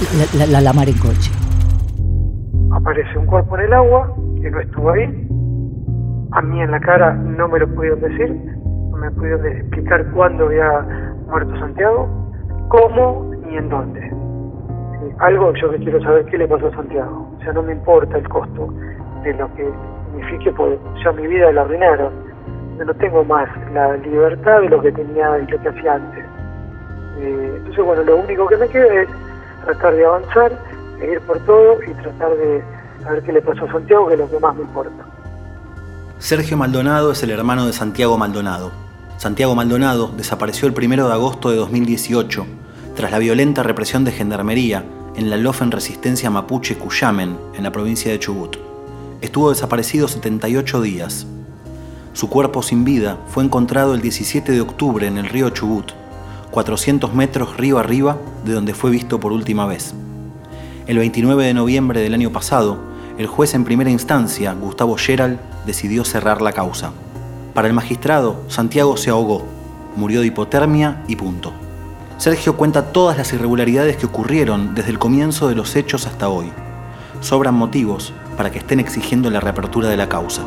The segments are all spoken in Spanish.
la mar en coche. Aparece un cuerpo en el agua que no estuvo ahí. A mí en la cara no me lo pudieron decir, no me pudieron explicar cuándo había muerto Santiago, cómo ni en dónde. Algo yo que quiero saber qué le pasó a Santiago. O sea, no me importa el costo de lo que signifique, porque ya mi vida la arruinaron. Yo no tengo más la libertad de lo que tenía y lo que hacía antes. Entonces, bueno, lo único que me queda es tratar de avanzar, seguir por todo y tratar de saber qué le pasó a Santiago, que es lo que más me importa. Sergio Maldonado es el hermano de Santiago Maldonado. Santiago Maldonado desapareció el 1 de agosto de 2018 tras la violenta represión de Gendarmería en la Lofen Resistencia Mapuche Cuyamen, en la provincia de Chubut. Estuvo desaparecido 78 días. Su cuerpo sin vida fue encontrado el 17 de octubre en el río Chubut, 400 metros río arriba de donde fue visto por última vez. El 29 de noviembre del año pasado, el juez en primera instancia, Gustavo Geral, decidió cerrar la causa. Para el magistrado, Santiago se ahogó, murió de hipotermia y punto. Sergio cuenta todas las irregularidades que ocurrieron desde el comienzo de los hechos hasta hoy. Sobran motivos para que estén exigiendo la reapertura de la causa.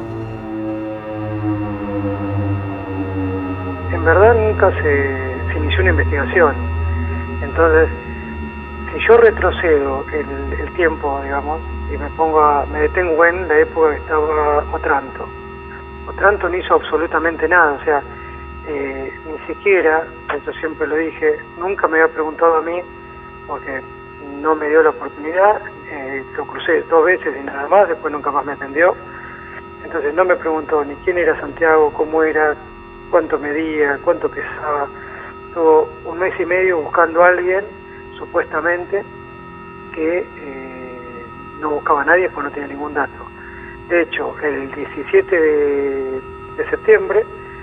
En verdad nunca se inició una investigación. Entonces, si yo retrocedo el tiempo, digamos, y me detengo en la época que estaba Otranto. Otranto no hizo absolutamente nada, o sea, ni siquiera, eso siempre lo dije, nunca me había preguntado a mí, porque no me dio la oportunidad, lo crucé 2 veces y nada más, después nunca más me atendió. Entonces no me preguntó ni quién era Santiago, cómo era, cuánto medía, cuánto pesaba. Estuvo 1 mes y medio buscando a alguien, supuestamente, que no buscaba a nadie porque no tenía ningún dato. De hecho, el 17 de septiembre,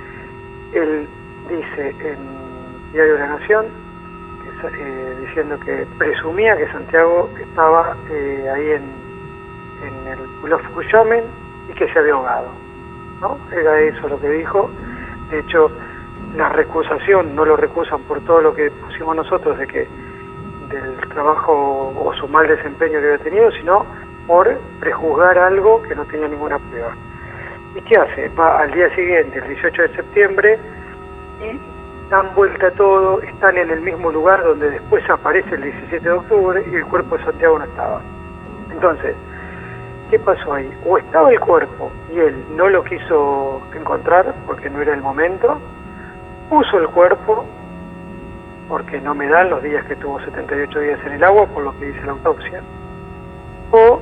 él dice en Diario de la Nación, diciendo que presumía que Santiago estaba ahí en el Pulo Cuyamen y que se había ahogado, ¿no? Era eso lo que dijo. De hecho, la recusación no lo recusan por todo lo que pusimos nosotros del trabajo o su mal desempeño que había tenido, sino por prejuzgar algo que no tenía ninguna prueba. ¿Y qué hace? Va al día siguiente, el 18 de septiembre, y dan vuelta todo, están en el mismo lugar donde después aparece el 17 de octubre y el cuerpo de Santiago no estaba. Entonces, ¿qué pasó ahí? O estaba el cuerpo y él no lo quiso encontrar porque no era el momento, puso el cuerpo porque no me dan los días que tuvo 78 días en el agua, por lo que dice la autopsia, o,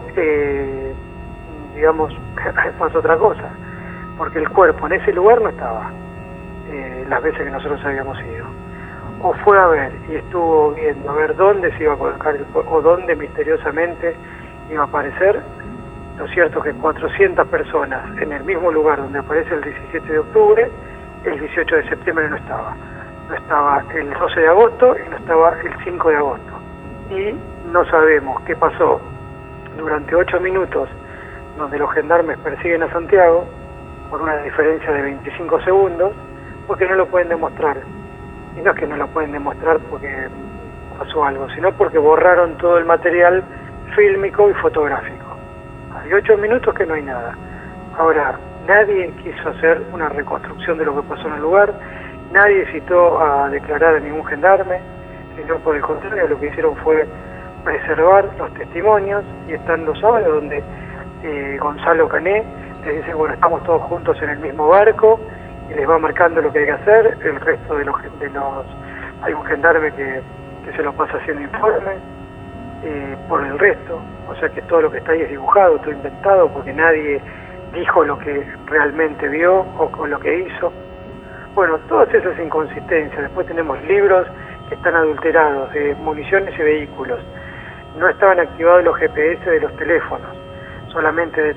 digamos, pasó otra cosa, porque el cuerpo en ese lugar no estaba las veces que nosotros habíamos ido. O fue a ver y estuvo viendo a ver dónde se iba a colocar el cuerpo, o dónde misteriosamente iba a aparecer. Lo cierto es que 400 personas en el mismo lugar donde aparece el 17 de octubre, el 18 de septiembre no estaba. No estaba el 12 de agosto y no estaba el 5 de agosto. Y no sabemos qué pasó durante 8 minutos donde los gendarmes persiguen a Santiago por una diferencia de 25 segundos, porque no lo pueden demostrar. Y no es que no lo pueden demostrar porque pasó algo, sino porque borraron todo el material fílmico y fotográfico. Hay 8 minutos que no hay nada. Ahora, nadie quiso hacer una reconstrucción de lo que pasó en el lugar, nadie citó a declarar a ningún gendarme, sino por el contrario, lo que hicieron fue preservar los testimonios, y están los audios donde Gonzalo Cané les dice, bueno, estamos todos juntos en el mismo barco, y les va marcando lo que hay que hacer. El resto de los hay un gendarme que se lo pasa haciendo informes por el resto, o sea que todo lo que está ahí es dibujado, todo inventado, porque nadie dijo lo que realmente vio o con lo que hizo. Bueno, todas esas inconsistencias. Después tenemos libros que están adulterados de municiones y vehículos. No estaban activados los GPS de los teléfonos, solamente de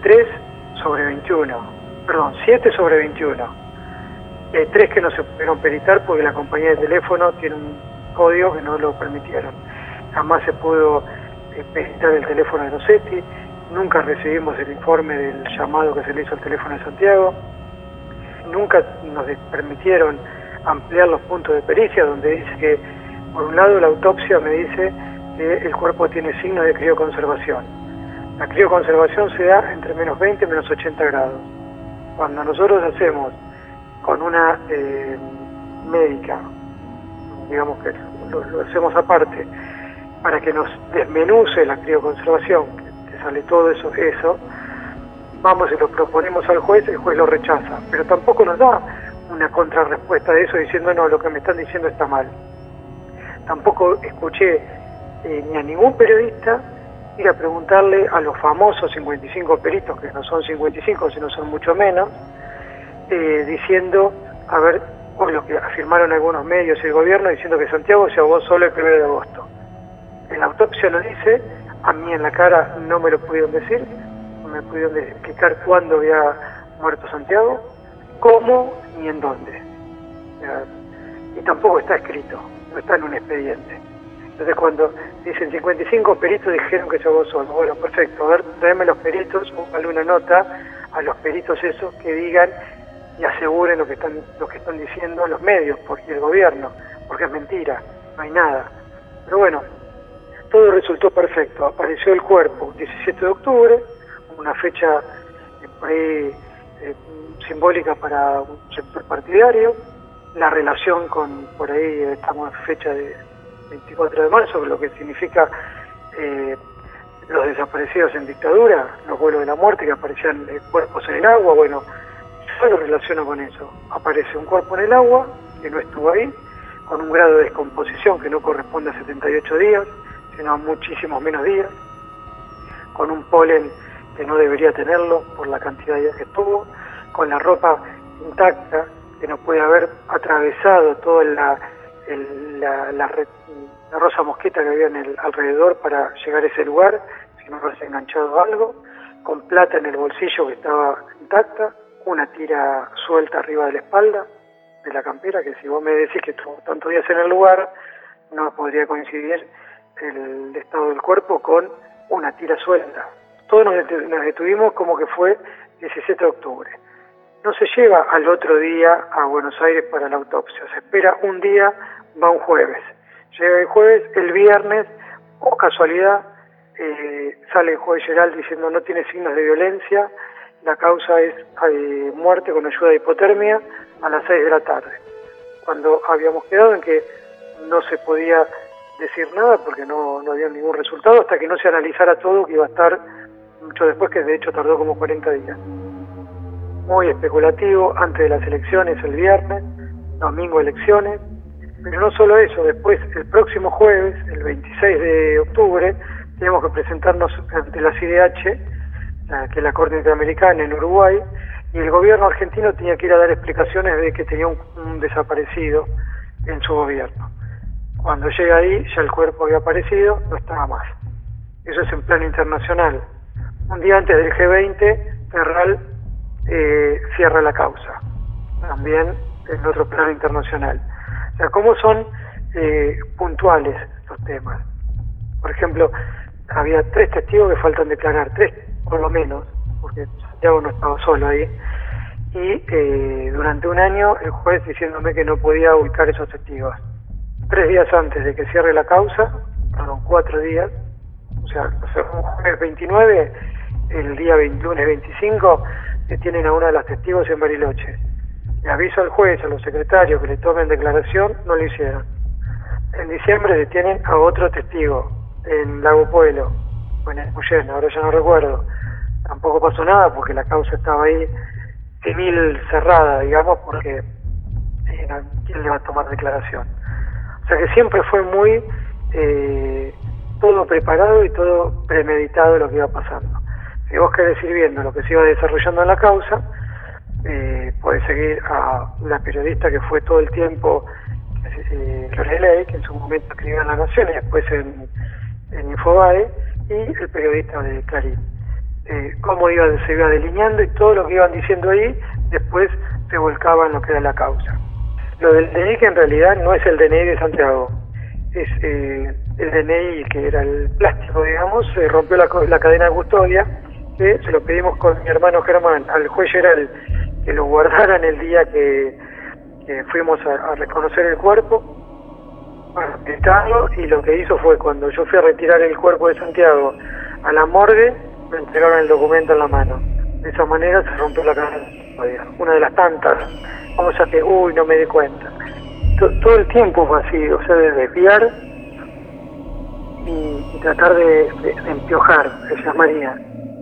7 sobre 21. 3 que no se pudieron peritar porque la compañía de teléfono tiene un código que no lo permitieron. Jamás se pudo peritar el teléfono de Rossetti, nunca recibimos el informe del llamado que se le hizo al teléfono de Santiago, nunca nos permitieron ampliar los puntos de pericia, donde dice que, por un lado, la autopsia me dice que el cuerpo tiene signos de crioconservación. La crioconservación se da entre menos 20 y menos 80 grados. Cuando nosotros hacemos con una médica, digamos que lo hacemos aparte, para que nos desmenuce la crioconservación, que sale todo eso, vamos y lo proponemos al juez, el juez lo rechaza, pero tampoco nos da una contrarrespuesta de eso diciendo no, lo que me están diciendo está mal. Tampoco escuché ni a ningún periodista ir a preguntarle a los famosos 55 peritos, que no son 55, sino son mucho menos, diciendo, a ver, por lo que afirmaron algunos medios y el gobierno, diciendo que Santiago se ahogó solo el 1 de agosto. En la autopsia lo dice, a mí en la cara no me lo pudieron decir, no me pudieron explicar cuándo había muerto Santiago, cómo ni en dónde. Y tampoco está escrito, no está en un expediente. Entonces cuando dicen 55 peritos dijeron que se ahogó solo, bueno, perfecto, a ver, tráeme los peritos, póngale una nota a los peritos esos que digan y aseguren lo que están diciendo los medios y el gobierno, porque es mentira, no hay nada. Pero bueno, todo resultó perfecto. Apareció el cuerpo 17 de octubre, una fecha por ahí simbólica para un sector partidario. La relación con, por ahí estamos en fecha de 24 de marzo, lo que significa los desaparecidos en dictadura, los vuelos de la muerte que aparecían cuerpos en el agua. Bueno, yo lo relaciono con eso. Aparece un cuerpo en el agua que no estuvo ahí, con un grado de descomposición que no corresponde a 78 días, sino a muchísimos menos días, con un polen que no debería tenerlo por la cantidad de días que estuvo, con la ropa intacta, que no puede haber atravesado toda la rosa mosqueta que había alrededor para llegar a ese lugar, si no hubiese enganchado algo, con plata en el bolsillo que estaba intacta, una tira suelta arriba de la espalda de la campera, que si vos me decís que estuvo tantos días en el lugar, no podría coincidir el estado del cuerpo con una tira suelta. Todos nos detuvimos como que fue 17 de octubre. No se lleva al otro día a Buenos Aires para la autopsia, se espera un día, va un jueves. Llega el jueves, el viernes, o casualidad, sale el juez Geral diciendo no tiene signos de violencia, la causa es muerte con ayuda de hipotermia a las 6 de la tarde. Cuando habíamos quedado en que no se podía decir nada porque no había ningún resultado hasta que no se analizara todo, que iba a estar mucho después, que de hecho tardó como 40 días. Muy especulativo, antes de las elecciones el viernes, domingo elecciones, pero no solo eso, después el próximo jueves, el 26 de octubre, teníamos que presentarnos ante la CIDH, que es la Corte Interamericana en Uruguay, y el gobierno argentino tenía que ir a dar explicaciones de que tenía un desaparecido en su gobierno. Cuando llega ahí, ya el cuerpo había aparecido, no estaba más. Eso es en plano internacional. Un día antes del G20, Ferral cierra la causa, también en otro plano internacional. O sea, cómo son puntuales los temas. Por ejemplo, había 3 testigos que faltan declarar, 3 por lo menos, porque Santiago no estaba solo ahí, y durante un año el juez diciéndome que no podía ubicar esos testigos. 3 días antes de que cierre la causa, 4 días, o sea, un jueves 29, el día lunes 25, detienen a uno de los testigos en Bariloche. Le aviso al juez, a los secretarios que le tomen declaración, no lo hicieron. En diciembre detienen a otro testigo en Lago Puelo, o en Escuyén, ahora ya no recuerdo. Tampoco pasó nada porque la causa estaba ahí civil cerrada, digamos, porque ¿quién le va a tomar declaración? O sea que siempre fue muy todo preparado y todo premeditado lo que iba pasando. Si vos querés ir viendo lo que se iba desarrollando en la causa, podés seguir a la periodista que fue todo el tiempo, Loreley, que en su momento escribió en La Nación y después en Infobae, y el periodista de Clarín. Cómo se iba delineando y todo lo que iban diciendo ahí, después se volcaba en lo que era la causa. Lo del DNI, que en realidad no es el DNI de Santiago, es el DNI que era el plástico, digamos, se rompió la cadena de custodia, que se lo pedimos con mi hermano Germán al juez Geral que lo guardaran el día que fuimos a reconocer el cuerpo, Estado, y lo que hizo fue, cuando yo fui a retirar el cuerpo de Santiago a la morgue, me entregaron el documento en la mano. De esa manera se rompió la cadena. Una de las tantas, vamos a que, no me di cuenta. Todo el tiempo fue así, o sea, de desviar y tratar de empiojar, se llamaría.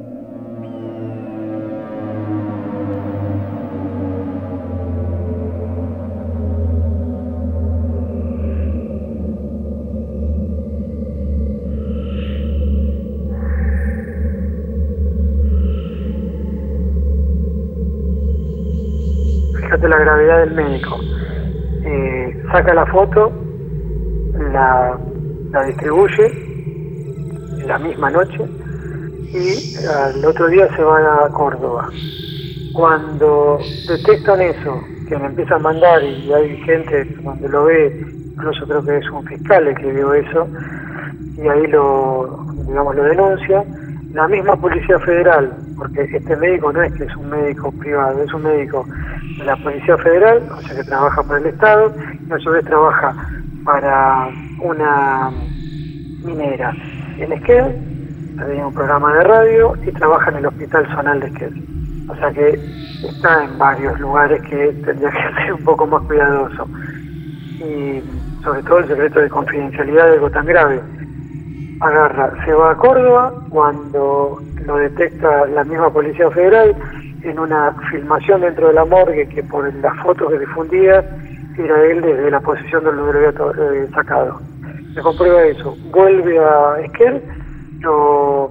Fíjate la gravedad del médico. Saca la foto, la distribuye la misma noche y al otro día se van a Córdoba. Cuando detectan eso, que me empiezan a mandar, y hay gente donde lo ve, incluso creo que es un fiscal el que vio eso, y ahí lo denuncia, la misma Policía Federal, porque este médico no es que es un médico privado, es un médico de la Policía Federal, o sea que trabaja para el Estado, y a su vez trabaja para una minera en Esquel, tenía un programa de radio y trabaja en el Hospital Zonal de Esquel. O sea que está en varios lugares que tendría que ser un poco más cuidadoso. Y sobre todo el secreto de confidencialidad de algo tan grave. Se va a Córdoba cuando lo detecta la misma Policía Federal en una filmación dentro de la morgue, que por las fotos que difundía era él desde la posición donde lo había sacado. Se comprueba eso, vuelve a Esquel, lo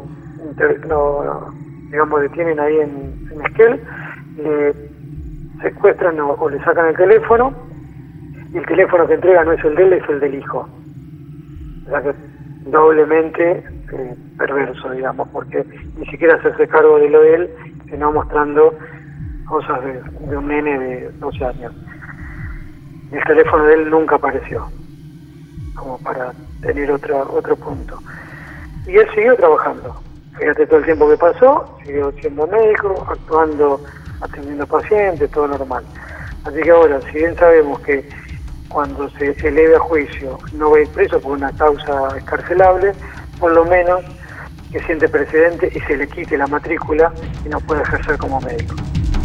detienen ahí en Esquel, le secuestran o le sacan el teléfono, y el teléfono que entrega no es el de él, es el del hijo. O sea que doblemente perverso, digamos, porque ni siquiera hacerse cargo de lo de él, sino mostrando cosas de un nene de 12 años. Y el teléfono de él nunca apareció, como para tener otro punto. Y él siguió trabajando. Fíjate todo el tiempo que pasó, siguió siendo médico, actuando, atendiendo pacientes, todo normal. Así que ahora, si bien sabemos que cuando se eleve a juicio no va a ir preso por una causa escarcelable, por lo menos que siente precedente y se le quite la matrícula y no puede ejercer como médico.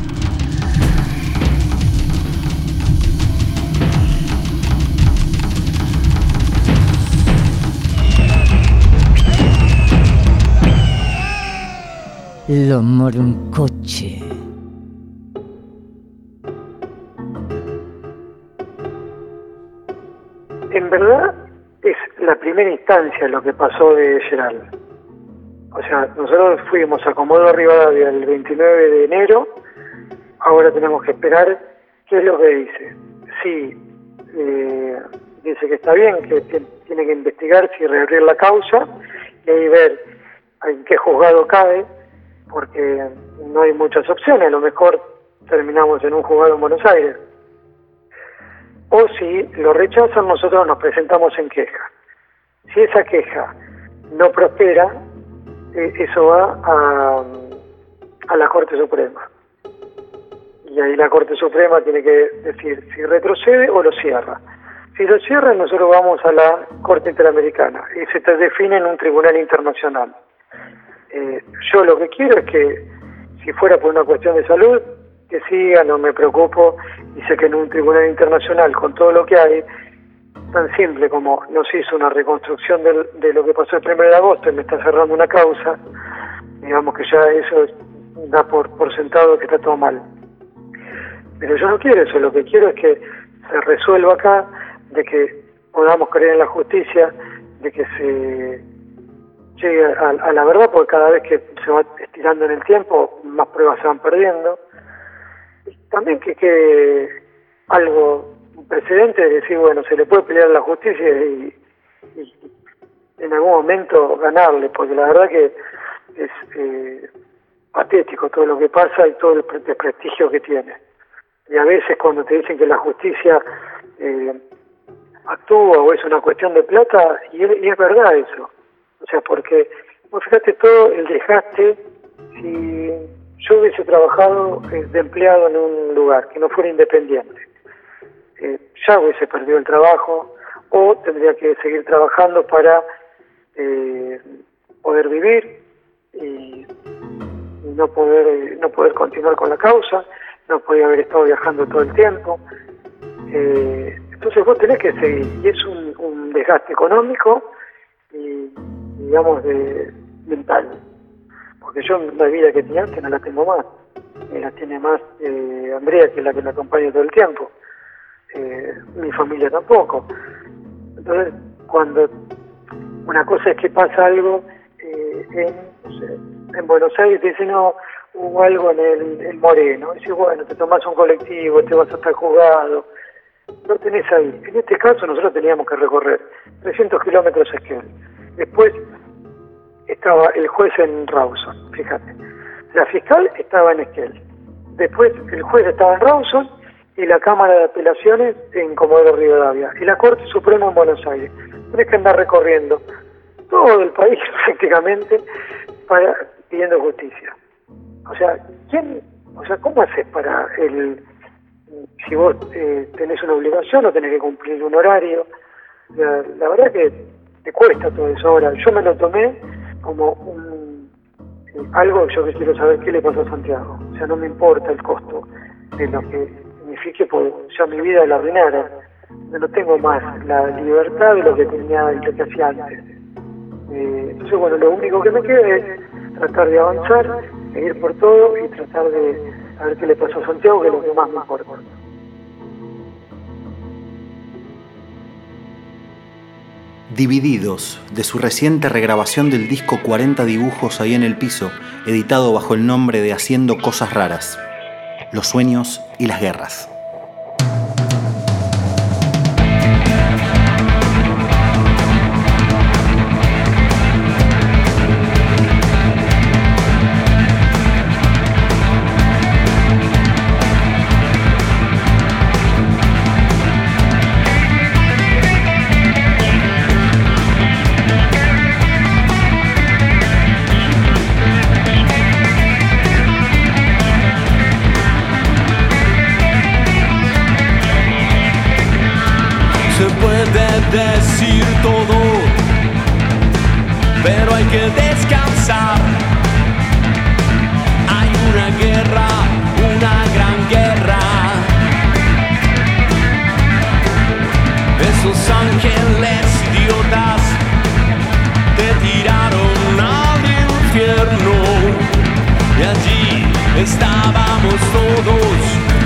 Lo Moroncoche. En verdad es la primera instancia lo que pasó de Gerald. O sea, nosotros fuimos a Comodoro Rivadavia el 29 de enero, ahora tenemos que esperar qué es lo que dice. Sí, dice que está bien, que tiene que investigar si reabrir la causa y ahí ver en qué juzgado cabe, porque no hay muchas opciones, a lo mejor terminamos en un juzgado en Buenos Aires. O si lo rechazan, nosotros nos presentamos en queja. Si esa queja no prospera, eso va a la Corte Suprema. Y ahí la Corte Suprema tiene que decir si retrocede o lo cierra. Si lo cierra, nosotros vamos a la Corte Interamericana y se define en un tribunal internacional. Yo lo que quiero es que, si fuera por una cuestión de salud, que siga, no me preocupo, y sé que en un tribunal internacional, con todo lo que hay, tan simple como nos hizo una reconstrucción de lo que pasó el 1 de agosto y me está cerrando una causa, digamos que ya eso da por sentado que está todo mal. Pero yo no quiero eso, lo que quiero es que se resuelva acá, de que podamos creer en la justicia, de que se llegue a la verdad, porque cada vez que se va estirando en el tiempo, más pruebas se van perdiendo. Y también que quede algo, un precedente de decir, bueno, se le puede pelear a la justicia y en algún momento ganarle, porque la verdad que es patético todo lo que pasa y todo el desprestigio que tiene. Y a veces cuando te dicen que la justicia actúa o es una cuestión de plata, y es verdad eso. O sea, porque, vos fíjate todo el desgaste, si yo hubiese trabajado de empleado en un lugar que no fuera independiente, ya hubiese perdido el trabajo, o tendría que seguir trabajando para poder vivir y no poder continuar con la causa. No podía haber estado viajando todo el tiempo. Entonces vos tenés que seguir, y es un desgaste económico y, digamos, mental. Porque yo la vida que tenía antes no la tengo más, y la tiene más Andrea, que es la que me acompaña todo el tiempo. Mi familia tampoco. Entonces, cuando una cosa es que pasa algo en Buenos Aires, te dicen, no, hubo algo en el Moreno, y dices, bueno, te tomás un colectivo, te vas a estar juzgado, lo tenés ahí. En este caso nosotros teníamos que recorrer 300 kilómetros a Esquel. Después estaba el juez en Rawson, fíjate. La fiscal estaba en Esquel. Después el juez estaba en Rawson y la Cámara de Apelaciones en Comodoro Rivadavia. Y la Corte Suprema en Buenos Aires. Tenés que andar recorriendo todo el país prácticamente pidiendo justicia. O sea, ¿cómo haces para si vos tenés una obligación o tenés que cumplir un horario? La verdad que te cuesta todo eso. Ahora, yo me lo tomé como algo que yo quiero saber qué le pasó a Santiago. O sea, no me importa el costo de lo que signifique, porque ya mi vida la arruinara. No tengo más la libertad de lo que tenía y lo que hacía antes. Entonces, bueno, lo único que me queda es tratar de avanzar, seguir por todo y tratar de saber qué le pasó a Santiago, que es lo que más me importa. Divididos, de su reciente regrabación del disco 40 dibujos ahí en el piso, editado bajo el nombre de Haciendo Cosas Raras, los sueños y las guerras. Decir todo, pero hay que descansar. Hay una guerra, una gran guerra. Esos ángeles idiotas te tiraron al infierno y allí estábamos todos.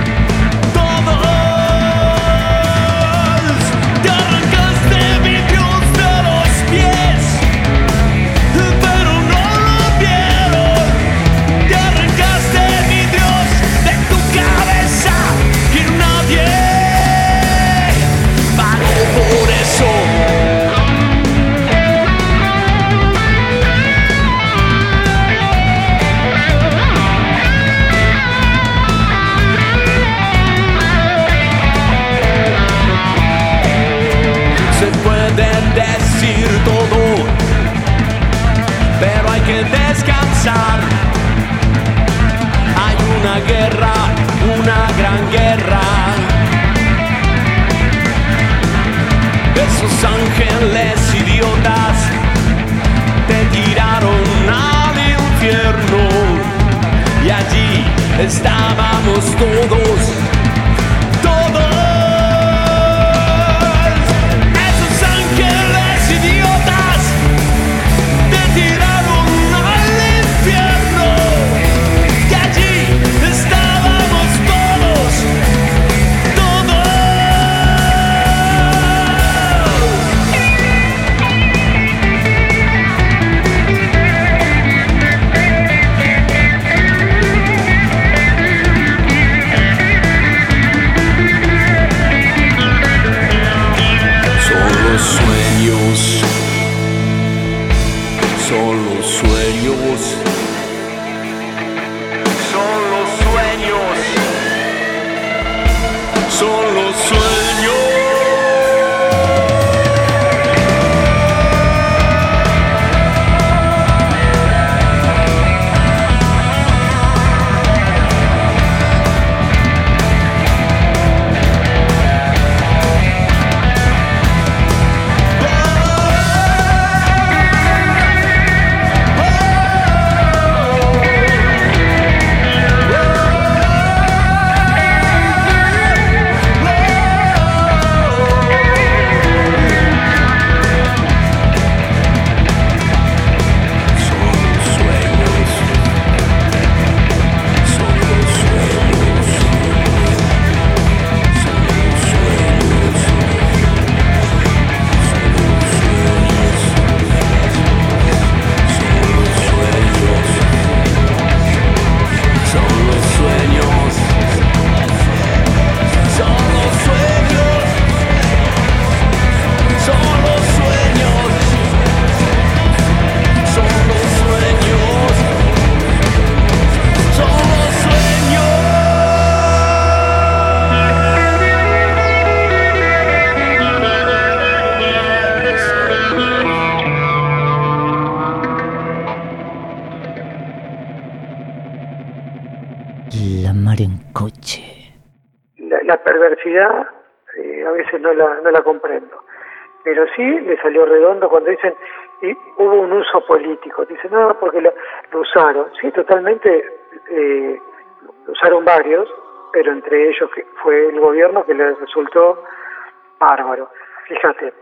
Descansar. Hay una guerra, una gran guerra. Esos ángeles idiotas te tiraron al infierno y allí estábamos todos. Esos ángeles idiotas te tiraron y allí estábamos todos. la perversidad a veces no la comprendo. Pero sí le salió redondo cuando dicen, y hubo un uso político. Dicen, no, porque lo usaron. Sí, totalmente, lo usaron varios, pero entre ellos que fue el gobierno que les resultó bárbaro. Fíjate,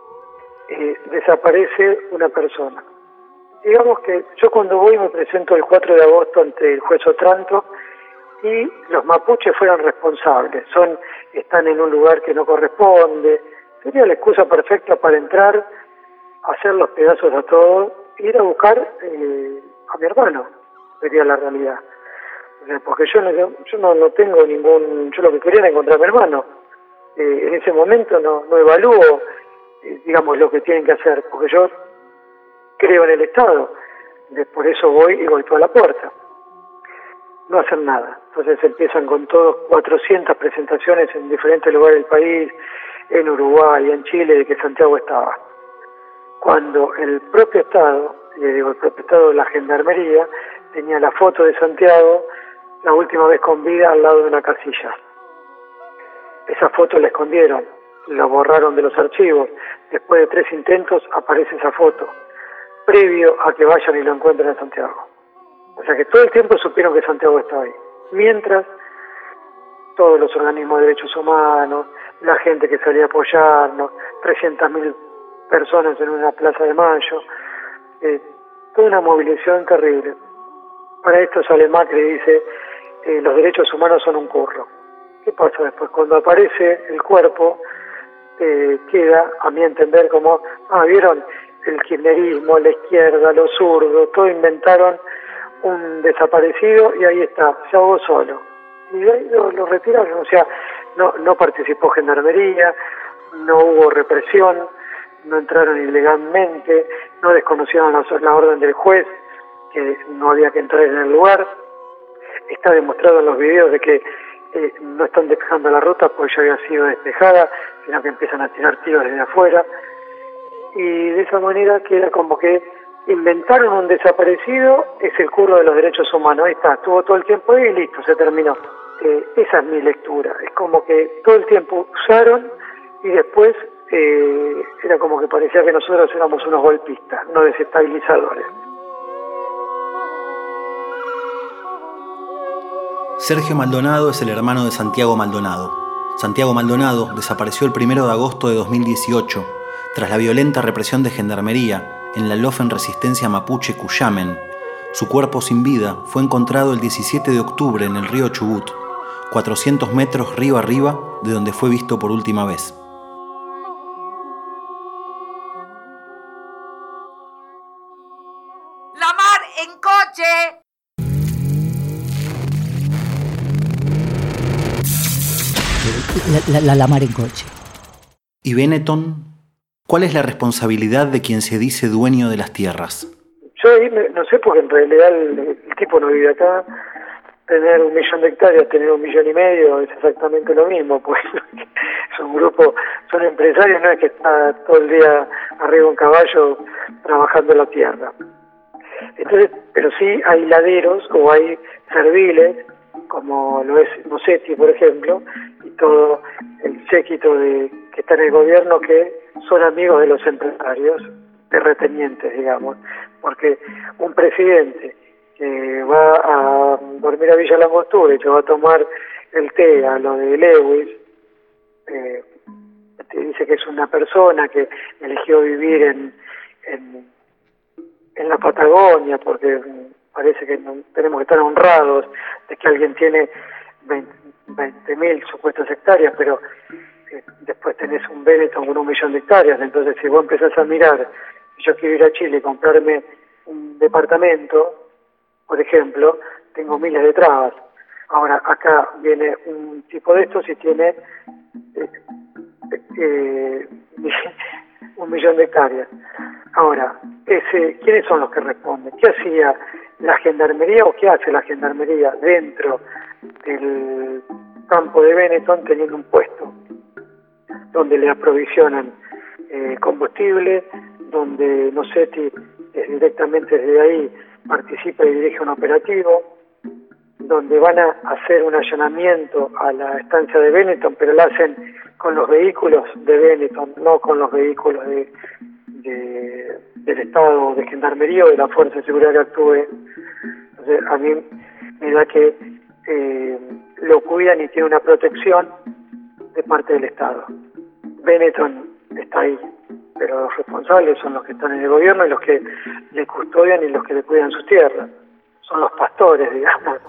desaparece una persona. Digamos que yo cuando voy me presento el 4 de agosto ante el juez Otranto y los mapuches fueron responsables. Están en un lugar que no corresponde. Sería la excusa perfecta para entrar, hacer los pedazos a todos, ir a buscar a mi hermano, sería la realidad. Porque yo no tengo yo lo que quería era encontrar a mi hermano. En ese momento no evalúo, digamos, lo que tienen que hacer, porque yo creo en el Estado. Por eso voy y golpeo a la puerta. No hacen nada. Entonces empiezan con todos 400 presentaciones en diferentes lugares del país, en Uruguay, en Chile, de que Santiago estaba. Cuando el propio Estado, la Gendarmería, tenía la foto de Santiago la última vez con vida al lado de una casilla. Esa foto la escondieron, la borraron de los archivos. Después de 3 intentos aparece esa foto, previo a que vayan y lo encuentren en Santiago. O sea que todo el tiempo supieron que Santiago estaba ahí. Mientras, todos los organismos de derechos humanos, la gente que salía a apoyarnos, 300.000 personas en una plaza de Mayo, toda una movilización terrible. Para esto sale Macri y dice, los derechos humanos son un curro. ¿Qué pasa después? Cuando aparece el cuerpo, queda, a mi entender, como, ¿vieron? El kirchnerismo, la izquierda, los zurdos, todo inventaron un desaparecido y ahí está, se ahogó solo. Y de ahí lo retiraron, o sea, no participó Gendarmería, no hubo represión, no entraron ilegalmente, no desconocieron la orden del juez, que no había que entrar en el lugar. Está demostrado en los videos de que no están despejando la ruta porque ya había sido despejada, sino que empiezan a tirar tiros desde afuera. Y de esa manera queda como que inventaron un desaparecido, es el curro de los derechos humanos. Ahí está, estuvo todo el tiempo ahí y listo, se terminó. Esa es mi lectura. Es como que todo el tiempo usaron y después era como que parecía que nosotros éramos unos golpistas, no desestabilizadores. Sergio Maldonado es el hermano de Santiago Maldonado. Santiago Maldonado desapareció el 1 de agosto de 2018 tras la violenta represión de Gendarmería en la Lofen Resistencia Mapuche Cuyamen. Su cuerpo sin vida fue encontrado el 17 de octubre en el río Chubut, 400 metros río arriba de donde fue visto por última vez. ¡La mar en coche! La mar en coche. ¿Y Benetton? ¿Cuál es la responsabilidad de quien se dice dueño de las tierras? Yo ahí no sé, porque en realidad el tipo no vive acá. Tener 1 millón de hectáreas, tener 1,5 millones es exactamente lo mismo, pues es un grupo, son empresarios, no es que está todo el día arriba de un caballo trabajando la tierra. Entonces, pero sí hay laderos o hay serviles, como lo es Nocetti, por ejemplo, y todo el séquito que está en el gobierno, que son amigos de los empresarios, terratenientes, digamos, porque un presidente que va a dormir a Villa Langostura y que va a tomar el té a lo de Lewis, te dice que es una persona que eligió vivir en la Patagonia porque parece que tenemos que estar honrados de que alguien tiene 20.000 supuestas hectáreas, pero después tenés un Benetton con 1 millón de hectáreas. Entonces, si vos empezás a mirar, yo quiero ir a Chile y comprarme un departamento, por ejemplo, tengo miles de trabas. Ahora, acá viene un tipo de estos y tiene 1 millón de hectáreas. Ahora, ¿quiénes son los que responden? ¿Qué hacía la Gendarmería o qué hace la Gendarmería dentro del campo de Benetton teniendo un puesto donde le aprovisionan combustible, donde Nocetti directamente desde ahí participa y dirige un operativo, donde van a hacer un allanamiento a la estancia de Benetton, pero lo hacen con los vehículos de Benetton, no con los vehículos del Estado de Gendarmería o de la Fuerza de Seguridad que actúe. Entonces, a mí me da que lo cuidan y tiene una protección de parte del Estado. Benetton está ahí, pero los responsables son los que están en el gobierno y los que le custodian y los que le cuidan sus tierras. Son los pastores, digamos.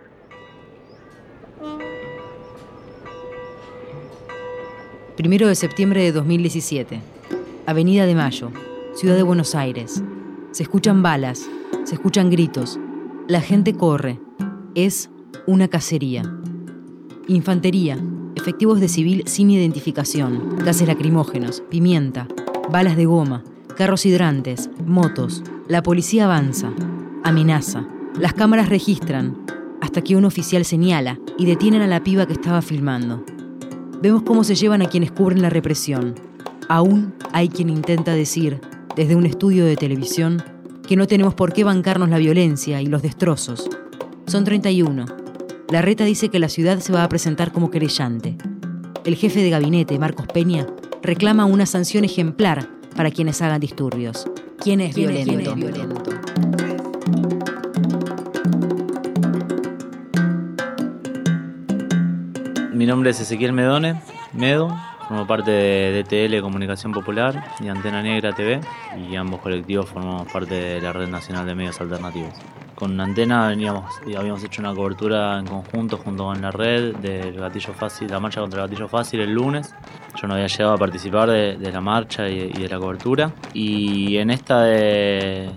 Primero de septiembre de 2017. Avenida de Mayo, Ciudad de Buenos Aires. Se escuchan balas, se escuchan gritos. La gente corre. Es una cacería. Infantería, efectivos de civil sin identificación, gases lacrimógenos, pimienta, balas de goma, carros hidrantes, motos. La policía avanza, amenaza. Las cámaras registran, hasta que un oficial señala y detienen a la piba que estaba filmando. Vemos cómo se llevan a quienes cubren la represión. Aún hay quien intenta decir, desde un estudio de televisión, que no tenemos por qué bancarnos la violencia y los destrozos. Son 31. Larreta dice que la ciudad se va a presentar como querellante. El jefe de gabinete, Marcos Peña, reclama una sanción ejemplar para quienes hagan disturbios. ¿Quién es violento? Mi nombre es Ezequiel Medone, Medo, formo parte de DTL Comunicación Popular y Antena Negra TV, y ambos colectivos formamos parte de la Red Nacional de Medios Alternativos. Con Antena habíamos hecho una cobertura en conjunto junto con la red del Gatillo Fácil, la marcha contra el Gatillo Fácil el lunes. Yo no había llegado a participar de la marcha y de la cobertura. Y en esta de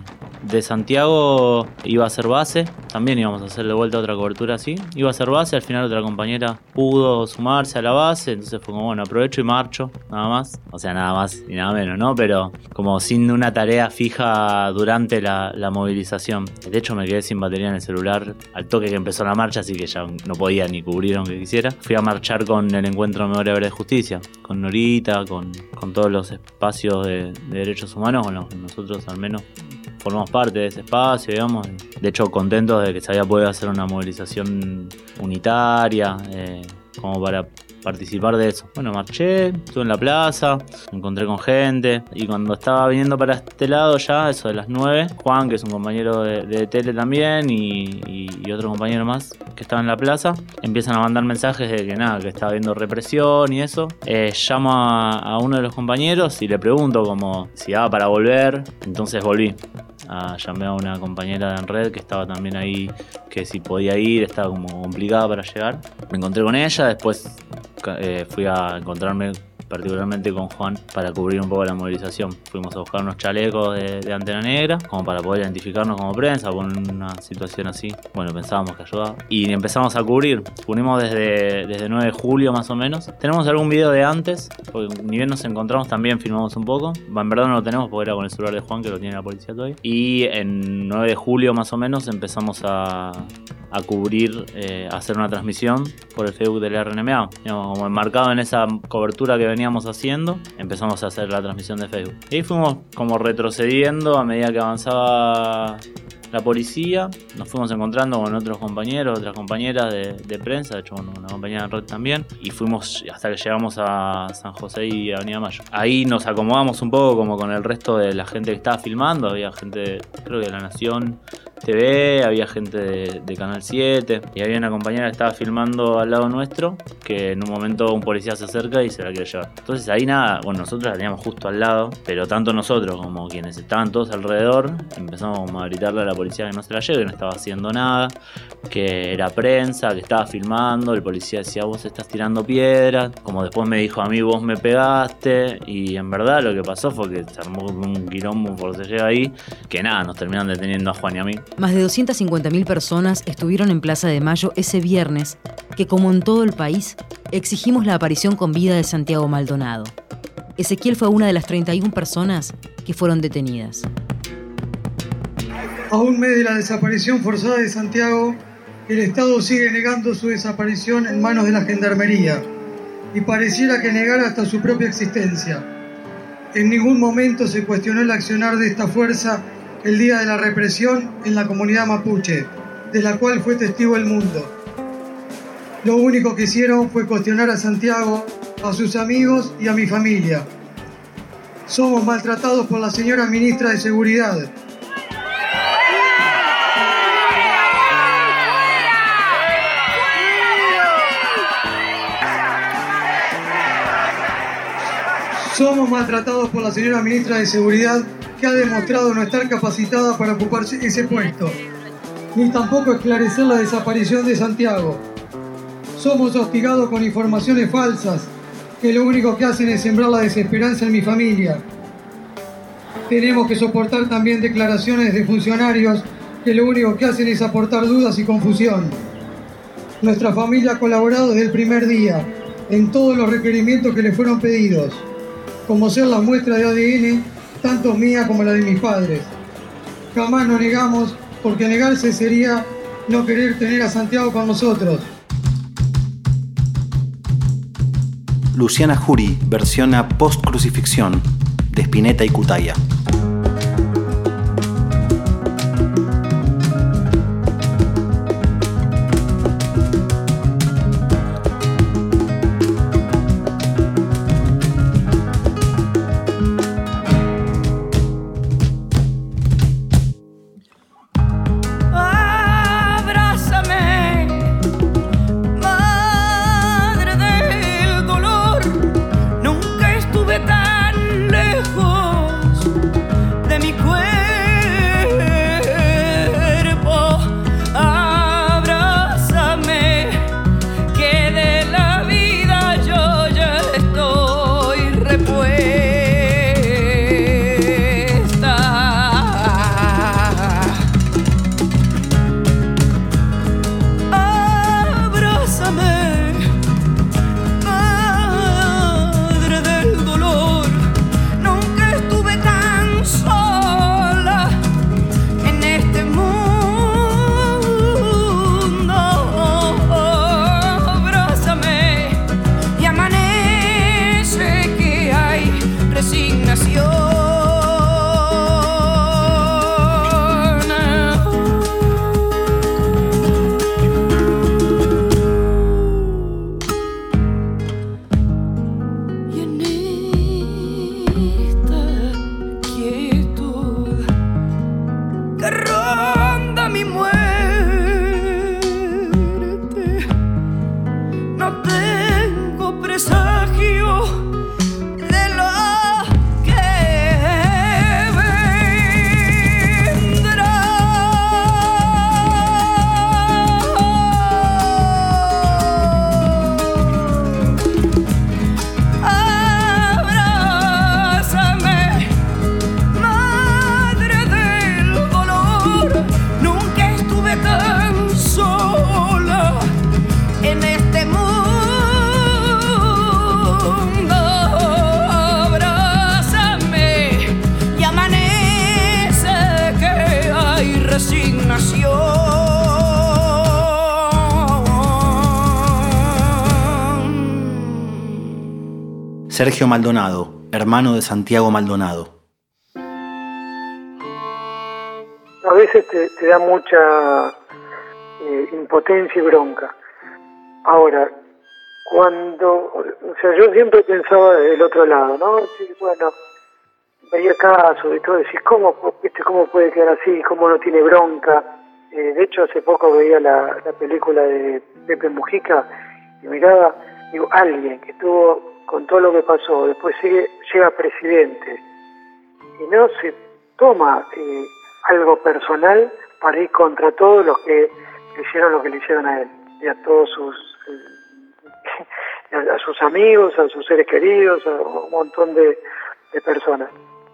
Santiago iba a ser base, también íbamos a hacer de vuelta otra cobertura así. Iba a ser base, al final otra compañera pudo sumarse a la base, entonces fue como, bueno, aprovecho y marcho, nada más. O sea, nada más y nada menos, ¿no? Pero como sin una tarea fija durante la movilización. De hecho, me quedé sin batería en el celular al toque que empezó la marcha, así que ya no podía ni cubrir aunque quisiera. Fui a marchar con el Encuentro de Memoria, Verdad y Justicia, con Norita, con todos los espacios de derechos humanos, con los que nosotros al menos formamos parte de ese espacio, digamos. De hecho, contentos de que se haya podido hacer una movilización unitaria, como para participar de eso. Bueno, marché, estuve en la plaza, me encontré con gente, y cuando estaba viniendo para este lado ya, eso de las 9, Juan, que es un compañero de tele también, y otro compañero más que estaba en la plaza, empiezan a mandar mensajes de que nada, que estaba habiendo represión y eso. Llamo a uno de los compañeros y le pregunto como si daba para volver, entonces volví. Llamé a una compañera en red que estaba también ahí, que si podía ir, estaba como complicada para llegar. Me encontré con ella, después fui a encontrarme particularmente con Juan para cubrir un poco la movilización. Fuimos a buscar unos chalecos de Antena Negra como para poder identificarnos como prensa por una situación así. Bueno, pensábamos que ayudaba y empezamos a cubrir. Cubrimos desde 9 de julio más o menos. Tenemos algún video de antes, porque ni bien nos encontramos también filmamos un poco. En verdad no lo tenemos porque era con el celular de Juan, que lo tiene la policía todavía. Y en 9 de julio más o menos empezamos a cubrir, a hacer una transmisión por el Facebook del RNMA. Digamos, como enmarcado en esa cobertura que veníamos haciendo, empezamos a hacer la transmisión de Facebook. Y ahí fuimos como retrocediendo a medida que avanzaba la policía. Nos fuimos encontrando con otros compañeros, otras compañeras de prensa, de hecho una compañera de red también, y fuimos hasta que llegamos a San José y Avenida Mayo. Ahí nos acomodamos un poco como con el resto de la gente que estaba filmando. Había gente, creo que de La Nación TV, había gente de Canal 7, y había una compañera que estaba filmando al lado nuestro, que en un momento un policía se acerca y se la quiere llevar. Entonces ahí nada, bueno, nosotros la teníamos justo al lado, pero tanto nosotros como quienes estaban todos alrededor empezamos como a gritarle a la policía que no se la lleve, que no estaba haciendo nada, que era prensa, que estaba filmando. El policía decía, vos estás tirando piedras, como después me dijo a mí, vos me pegaste, y en verdad lo que pasó fue que se armó un quilombo por se llega ahí, que nada, nos terminaron deteniendo a Juan y a mí. Más de 250.000 personas estuvieron en Plaza de Mayo ese viernes, que como en todo el país, exigimos la aparición con vida de Santiago Maldonado. Ezequiel fue una de las 31 personas que fueron detenidas. A un mes de la desaparición forzada de Santiago, el Estado sigue negando su desaparición en manos de la Gendarmería, y pareciera que negara hasta su propia existencia. En ningún momento se cuestionó el accionar de esta fuerza el día de la represión en la comunidad mapuche, de la cual fue testigo el mundo. Lo único que hicieron fue cuestionar a Santiago, a sus amigos y a mi familia. Somos maltratados por la señora ministra de Seguridad. Somos maltratados por la señora ministra de Seguridad, que ha demostrado no estar capacitada para ocuparse ese puesto, ni tampoco esclarecer la desaparición de Santiago. Somos hostigados con informaciones falsas, que lo único que hacen es sembrar la desesperanza en mi familia. Tenemos que soportar también declaraciones de funcionarios que lo único que hacen es aportar dudas y confusión. Nuestra familia ha colaborado desde el primer día en todos los requerimientos que le fueron pedidos, como ser la muestra de ADN, tanto mía como la de mis padres. Jamás nos negamos, porque negarse sería no querer tener a Santiago con nosotros. Luciana Jury versiona Post-Crucifixión de Spinetta y Cutaia. Sergio Maldonado, hermano de Santiago Maldonado. A veces te da mucha impotencia y bronca. Ahora, yo siempre pensaba del otro lado, ¿no? Sí, bueno, veía casos y todo, decís, ¿cómo puede quedar así? ¿Cómo no tiene bronca? De hecho, hace poco veía la película de Pepe Mujica y miraba, digo, alguien que estuvo con todo lo que pasó, después llega presidente y no se toma algo personal para ir contra todos los que le hicieron lo que le hicieron a él y a todos a sus amigos, a sus seres queridos, a un montón de personas.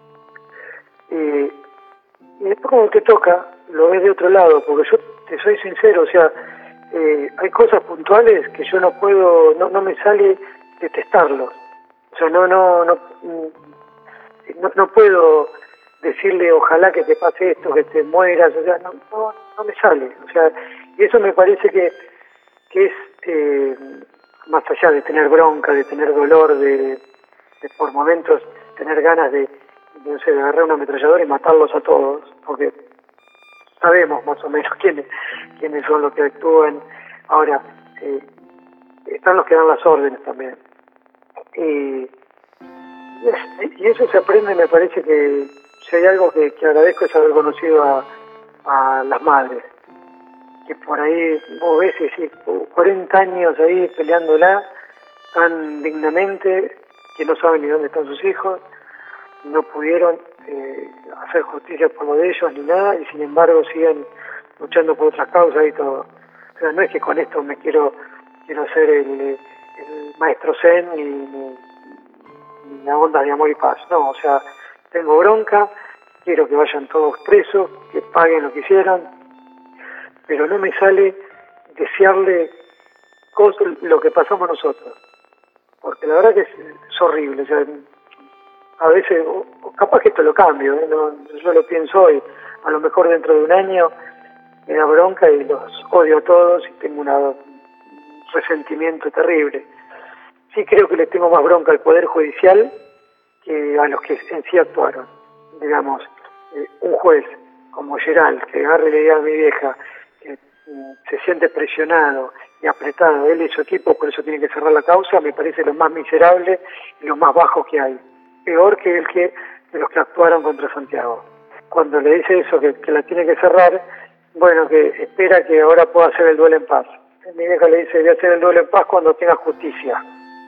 Y después cuando te toca, lo ves de otro lado, porque yo te soy sincero, o sea, hay cosas puntuales que yo no puedo, no me sale detestarlos. O sea, no puedo decirle ojalá que te pase esto, que te mueras, o sea, no me sale. O sea, y eso me parece que es más allá de tener bronca, de tener dolor, de por momentos tener ganas de agarrar una ametralladora y matarlos a todos, porque sabemos más o menos quiénes son los que actúan. Ahora, están los que dan las órdenes también. Y eso se aprende, me parece que si hay algo que agradezco es haber conocido a las madres, que por ahí vos ves y decís, 40 años ahí peleándola tan dignamente, que no saben ni dónde están sus hijos, no pudieron hacer justicia por lo de ellos ni nada, y sin embargo siguen luchando por otras causas y todo. O sea, no es que con esto me quiero ser el maestro zen ni la onda de amor y paz, no, o sea, tengo bronca, quiero que vayan todos presos, que paguen lo que hicieron, pero no me sale desearle lo que pasamos nosotros, porque la verdad que es horrible. O sea, a veces, capaz que esto lo cambio, no, yo lo pienso hoy, a lo mejor dentro de un año me da bronca y los odio a todos y tengo un resentimiento terrible. Sí creo que le tengo más bronca al Poder Judicial que a los que en sí actuaron. Digamos, un juez como Geral, que agarre y le diga a mi vieja que se siente presionado y apretado, él y su equipo, por eso tiene que cerrar la causa, me parece lo más miserable y lo más bajo que hay. Peor que de los que actuaron contra Santiago. Cuando le dice eso, que la tiene que cerrar, bueno, que espera que ahora pueda hacer el duelo en paz. Mi vieja le dice, voy a hacer el duelo en paz cuando tenga justicia.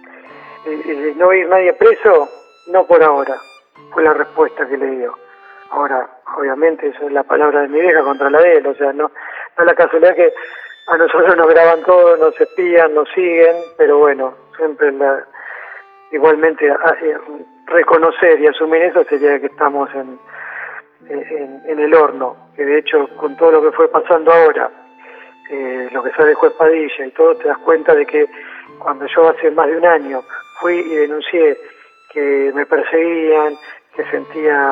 No va a ir nadie preso, no por ahora, fue la respuesta que le dio. Ahora, obviamente, eso es la palabra de mi vieja contra la de él, o sea, no es la casualidad que a nosotros nos graban todo, nos espían, nos siguen, pero bueno, siempre igualmente reconocer y asumir eso sería que estamos en el horno, que de hecho con todo lo que fue pasando ahora, lo que sale el juez Padilla y todo, te das cuenta de que cuando yo hace más de un año fui y denuncié que me perseguían, que sentía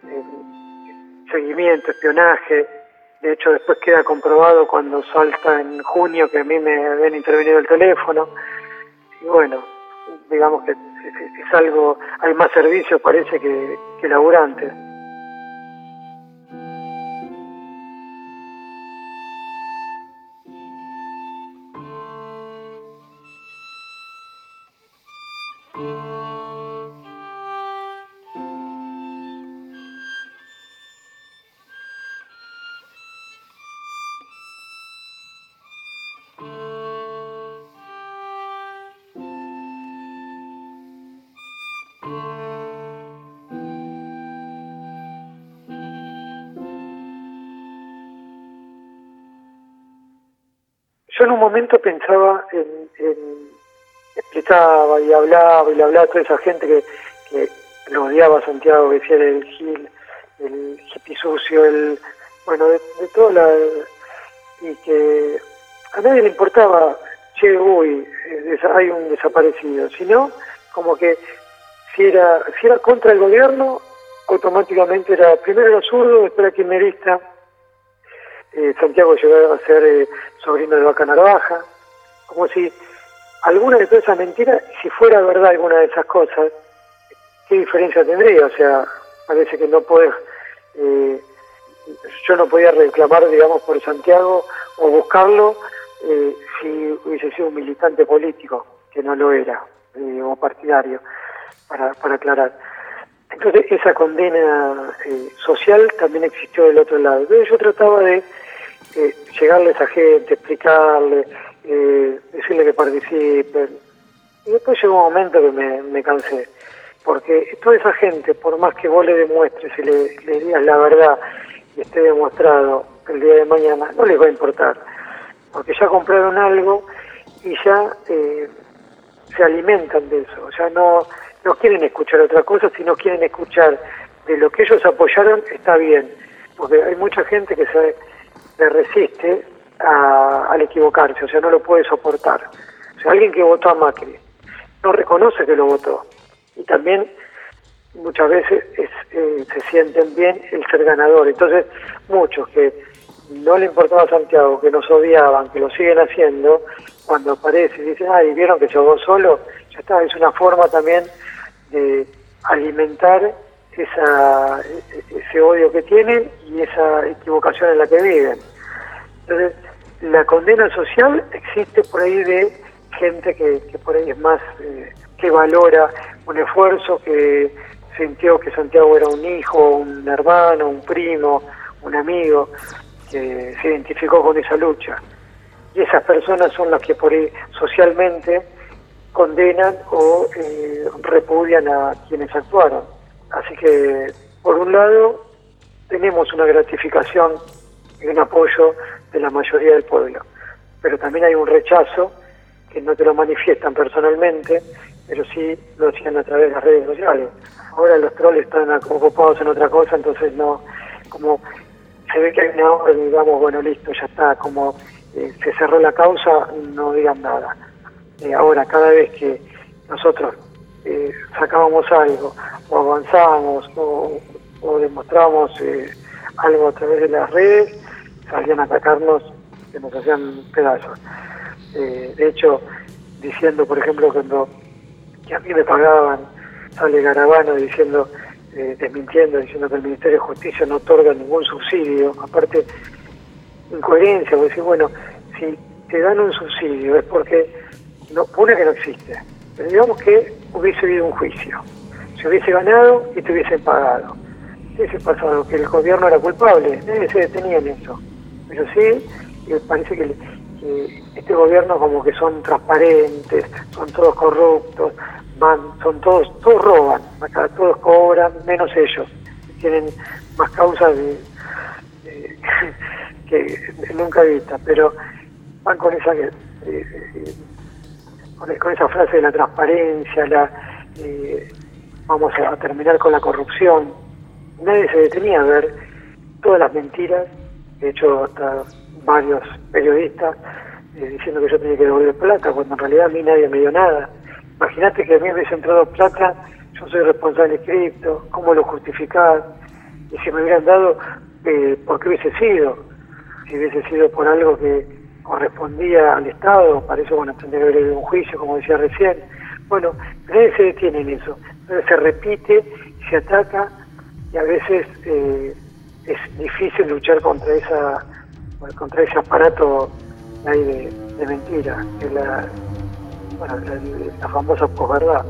seguimiento, espionaje, de hecho después queda comprobado cuando salta en junio que a mí me habían intervenido el teléfono, y bueno, digamos que es algo, hay más servicio parece que laburantes. Yo en un momento pensaba explicaba y hablaba y le hablaba a toda esa gente que lo odiaba a Santiago, que decía el Gil, el hippie sucio, bueno, de todo y que a nadie le importaba, hay un desaparecido, sino como que si era contra el gobierno, automáticamente era, primero era zurdo, después era kirchnerista. Santiago llegó a ser sobrino de Vaca Narvaja, como si alguna de todas esas mentiras, si fuera verdad alguna de esas cosas, ¿qué diferencia tendría? O sea, parece que no podés, yo no podía reclamar, digamos, por Santiago o buscarlo si hubiese sido un militante político, que no lo era, o partidario, para aclarar. Entonces esa condena social también existió del otro lado. Entonces yo trataba de llegarle a esa gente, explicarle, decirle que participen. Y después llegó un momento que me cansé. Porque toda esa gente, por más que vos le demuestres y le digas la verdad y esté demostrado el día de mañana, no les va a importar. Porque ya compraron algo y ya se alimentan de eso. O sea, no quieren escuchar otra cosa, sino quieren escuchar de lo que ellos apoyaron, está bien. Porque hay mucha gente que se resiste al equivocarse, o sea, no lo puede soportar. O sea, alguien que votó a Macri no reconoce que lo votó. Y también muchas veces se sienten bien el ser ganador. Entonces, muchos que no le importaba a Santiago, que nos odiaban, que lo siguen haciendo, cuando aparece y dicen, ay, ¿vieron que se ahogó solo? Ya está, es una forma también de alimentar esa ese odio que tienen y esa equivocación en la que viven. Entonces, la condena social existe por ahí de gente que por ahí es más, que valora un esfuerzo, que sintió que Santiago era un hijo, un hermano, un primo, un amigo, que se identificó con esa lucha. Y esas personas son las que por ahí socialmente condenan o repudian a quienes actuaron. Así que, por un lado, tenemos una gratificación y un apoyo de la mayoría del pueblo, pero también hay un rechazo que no te lo manifiestan personalmente, pero sí lo hacían a través de las redes sociales. Ahora los trolls están ocupados en otra cosa, entonces no, como se ve que hay una orden, digamos, bueno, listo, ya está, como se cerró la causa, no digan nada. Ahora, cada vez que nosotros sacábamos algo, o avanzábamos, o demostrábamos algo a través de las redes, salían a atacarnos, que nos hacían pedazos. De hecho, diciendo, por ejemplo, cuando que a mí me pagaban, sale Garabano diciendo, desmintiendo, diciendo que el Ministerio de Justicia no otorga ningún subsidio. Aparte, incoherencia, porque decir, bueno, si te dan un subsidio es porque, no, una que no existe, pero digamos que hubiese habido un juicio, se hubiese ganado y te hubiesen pagado. ¿Qué hubiese pasado? Que el gobierno era culpable, se detenía en eso. Pero sí, parece que este gobierno como que son transparentes, son todos corruptos, son todos roban, acá todos cobran, menos ellos, tienen más causas que nunca vistas, pero van con esa con esa frase de la transparencia, vamos a terminar con la corrupción. Nadie se detenía a ver todas las mentiras, de hecho hasta varios periodistas diciendo que yo tenía que devolver plata, cuando en realidad a mí nadie me dio nada. Imagínate que a mí me hubiese entrado plata, yo soy responsable de cripto, ¿cómo lo justificás? Y si me hubieran dado, ¿por qué hubiese sido? Si hubiese sido por algo que correspondía al Estado, para eso, bueno, tendría que haber un juicio, como decía recién. Bueno, nadie se detiene en eso. Entonces se repite, se ataca, y a veces es difícil luchar contra ese aparato ahí de mentira, que es la famosa posverdad.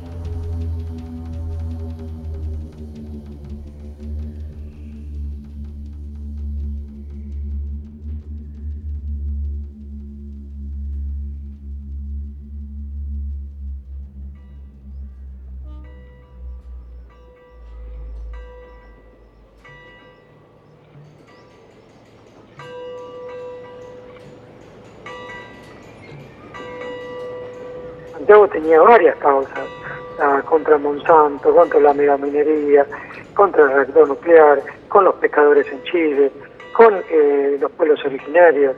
Santiago tenía varias causas, contra Monsanto, contra la megaminería, contra el reactor nuclear, con los pescadores en Chile, con los pueblos originarios.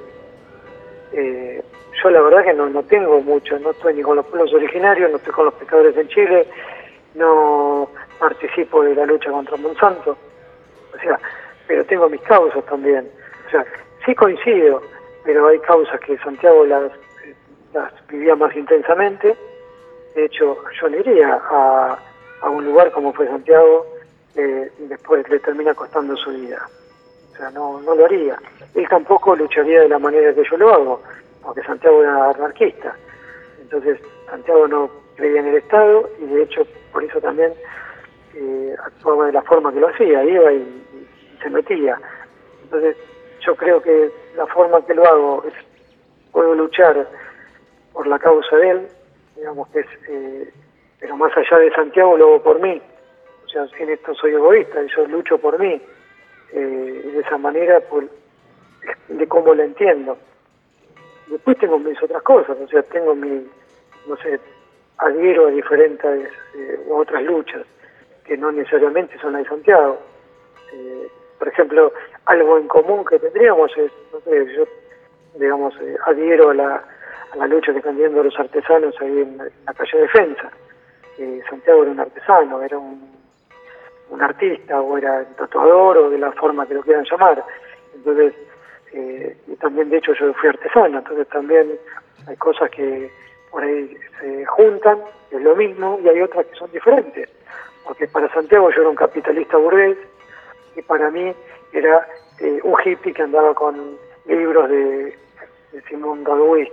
Yo la verdad que no tengo mucho, no estoy ni con los pueblos originarios, no estoy con los pescadores en Chile, no participo de la lucha contra Monsanto, o sea, pero tengo mis causas también. O sea, sí coincido, pero hay causas que Santiago las vivía más intensamente. De hecho, yo no iría a un lugar como fue Santiago y después le termina costando su vida. O sea, no lo haría. Él tampoco lucharía de la manera que yo lo hago, porque Santiago era anarquista. Entonces, Santiago no creía en el Estado y de hecho, por eso también actuaba de la forma que lo hacía, iba y se metía. Entonces, yo creo que la forma que lo hago es, puedo luchar por la causa de él, digamos que es, pero más allá de Santiago lo hago por mí. O sea, en esto soy egoísta, yo lucho por mí, y de esa manera, de cómo lo entiendo. Después tengo mis otras cosas, o sea, tengo adhiero a diferentes otras luchas, que no necesariamente son las de Santiago. Por ejemplo, algo en común que tendríamos es, no sé, yo, digamos, adhiero a la lucha que están viendo los artesanos ahí en la calle Defensa. Santiago era un artesano, era un artista, o era un tatuador, o de la forma que lo quieran llamar. Entonces, y también de hecho yo fui artesano, entonces también hay cosas que por ahí se juntan, es lo mismo, y hay otras que son diferentes. Porque para Santiago yo era un capitalista burgués, y para mí era un hippie que andaba con libros de Simón Gaudí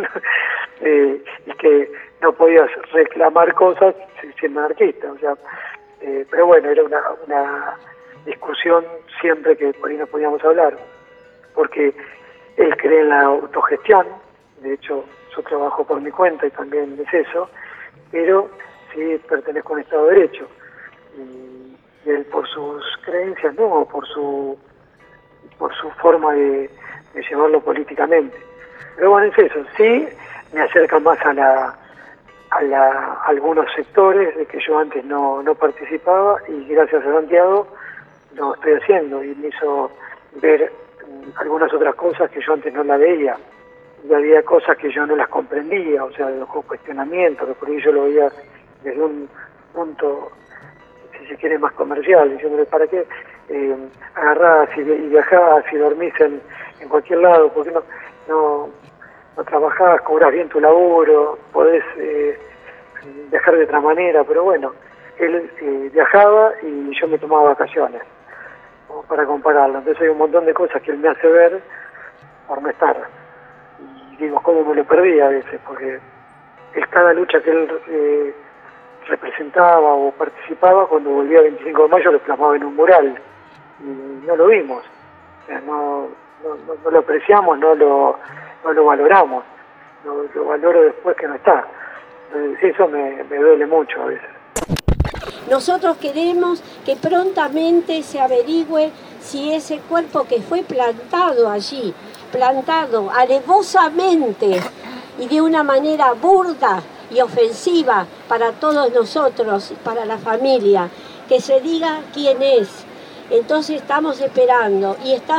y que no podías reclamar cosas siendo anarquista, o sea, pero bueno, era una discusión siempre que por ahí no podíamos hablar, porque él cree en la autogestión, de hecho yo trabajo por mi cuenta y también es eso, pero sí pertenezco a un Estado de Derecho, y él por sus creencias no, por su forma de llevarlo políticamente. Pero bueno, es eso, sí me acerca más a algunos sectores de que yo antes no participaba, y gracias a Santiago lo estoy haciendo, y me hizo ver algunas otras cosas que yo antes no la veía, y había cosas que yo no las comprendía, o sea, de los cuestionamientos, que por ahí yo lo veía desde un punto, si se quiere, más comercial, diciéndole, ¿para qué agarrás y viajás y dormís en cualquier lado? ¿Por qué no trabajás, cobrás bien tu laburo, podés viajar de otra manera? Pero bueno, él viajaba y yo me tomaba vacaciones, como para compararlo. Entonces hay un montón de cosas que él me hace ver por no estar. Y digo, cómo me lo perdí a veces, porque cada lucha que él representaba o participaba, cuando volvía el 25 de mayo lo plasmaba en un mural, y no lo vimos. O sea, no lo apreciamos, no lo valoramos, lo valoro después que no está. Entonces, eso me duele mucho a veces. Nosotros queremos que prontamente se averigüe si ese cuerpo que fue plantado allí, plantado alevosamente y de una manera burda y ofensiva para todos nosotros, para la familia, que se diga quién es. Entonces estamos esperando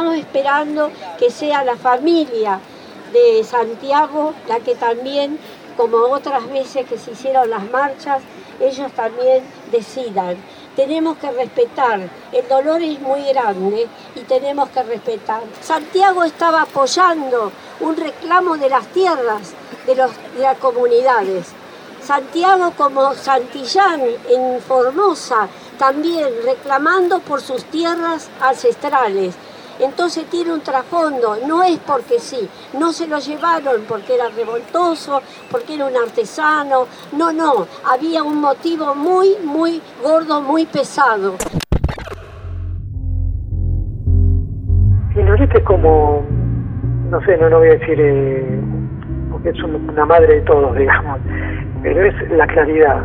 que sea la familia de Santiago la que también, como otras veces que se hicieron las marchas, ellos también decidan. Tenemos que respetar, el dolor es muy grande y tenemos que respetar. Santiago estaba apoyando un reclamo de las tierras de las comunidades. Santiago, como Santillán en Formosa, también reclamando por sus tierras ancestrales. Entonces tiene un trasfondo, no es porque sí, no se lo llevaron porque era revoltoso, porque era un artesano, no, había un motivo muy, muy gordo, muy pesado. Y Norita es como, no sé, no voy a decir, porque es una madre de todos, digamos, pero es la claridad.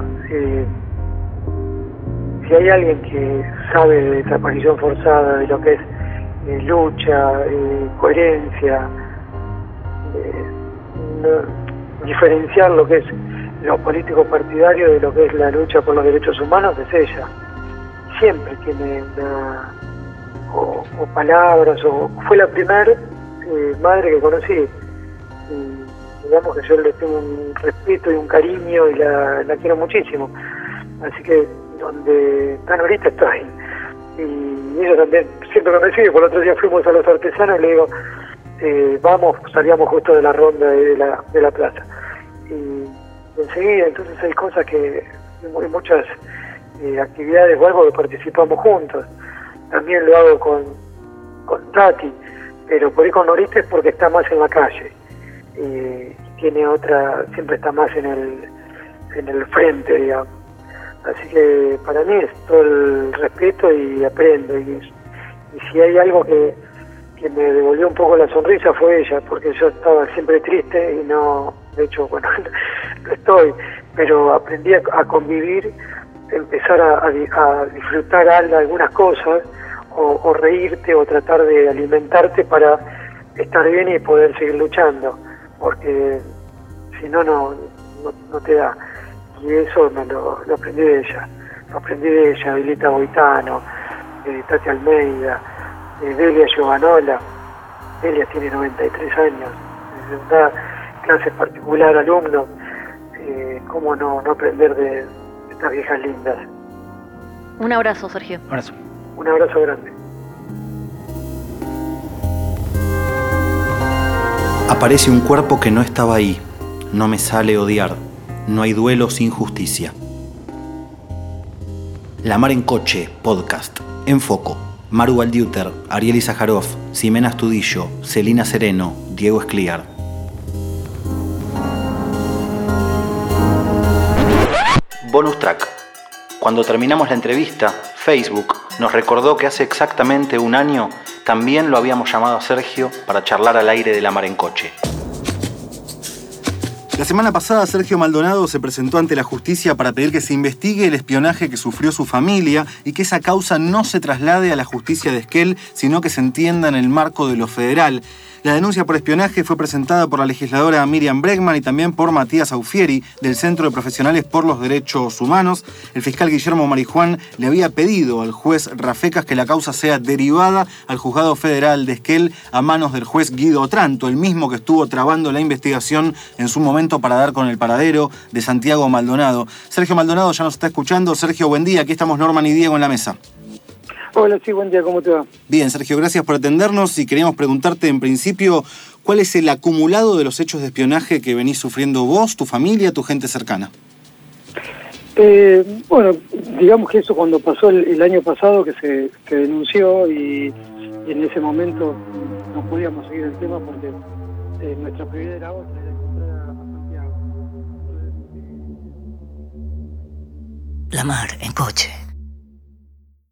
Si hay alguien que sabe de desaparición forzada, de lo que es lucha, coherencia, diferenciar lo que es lo político partidario de lo que es la lucha por los derechos humanos, es ella. Siempre tiene o palabras, o fue la primer madre que conocí. Y digamos que yo le tengo un respeto y un cariño y la quiero muchísimo. Así que donde están ahorita estoy. Y ella también siempre que me sigue. Por el otro día fuimos a los artesanos y le digo, salíamos justo de la ronda de la plaza, y enseguida. Entonces hay cosas que, hay muchas actividades o algo que participamos juntos. También lo hago con Tati, pero por ahí con Norita es porque está más en la calle, tiene otra, siempre está más en el frente, digamos. Así que para mí es todo el respeto y aprendo. Y si hay algo que me devolvió un poco la sonrisa fue ella, porque yo estaba siempre triste y no, de hecho, bueno, no estoy, pero aprendí a convivir, empezar a disfrutar algunas cosas, o reírte, o tratar de alimentarte para estar bien y poder seguir luchando, porque si no te da. Y eso lo aprendí de ella. Lo aprendí de ella, Vilita Boitano, Tati Almeida, Delia Giovanola. Delia tiene 93 años, da clases particular, alumnos. ¿Cómo no aprender de estas viejas lindas? Un abrazo, Sergio. Un abrazo grande. Aparece un cuerpo que no estaba ahí. No me sale odiar. No hay duelo sin justicia. La Mar en Coche, podcast, en Foco. Maru Baldiuter, Ariel Izajarov, Ximena Astudillo, Celina Sereno, Diego Escliar. Bonus track. Cuando terminamos la entrevista, Facebook nos recordó que hace exactamente un año también lo habíamos llamado a Sergio para charlar al aire de La Mar en Coche. La semana pasada, Sergio Maldonado se presentó ante la justicia para pedir que se investigue el espionaje que sufrió su familia y que esa causa no se traslade a la justicia de Esquel, sino que se entienda en el marco de lo federal. La denuncia por espionaje fue presentada por la legisladora Miriam Bregman y también por Matías Aufieri, del Centro de Profesionales por los Derechos Humanos. El fiscal Guillermo Marijuán le había pedido al juez Rafecas que la causa sea derivada al Juzgado Federal de Esquel a manos del juez Guido Otranto, el mismo que estuvo trabando la investigación en su momento para dar con el paradero de Santiago Maldonado. Sergio Maldonado ya nos está escuchando. Sergio, buen día. Aquí estamos Norman y Diego en la mesa. Hola, sí, buen día, ¿cómo te va? Bien, Sergio, gracias por atendernos y queríamos preguntarte en principio cuál es el acumulado de los hechos de espionaje que venís sufriendo vos, tu familia, tu gente cercana. Bueno, digamos que eso cuando pasó el año pasado que se denunció y en ese momento no podíamos seguir el tema porque nuestra prioridad era otra, era encontrar a Santiago. La Mar en Coche.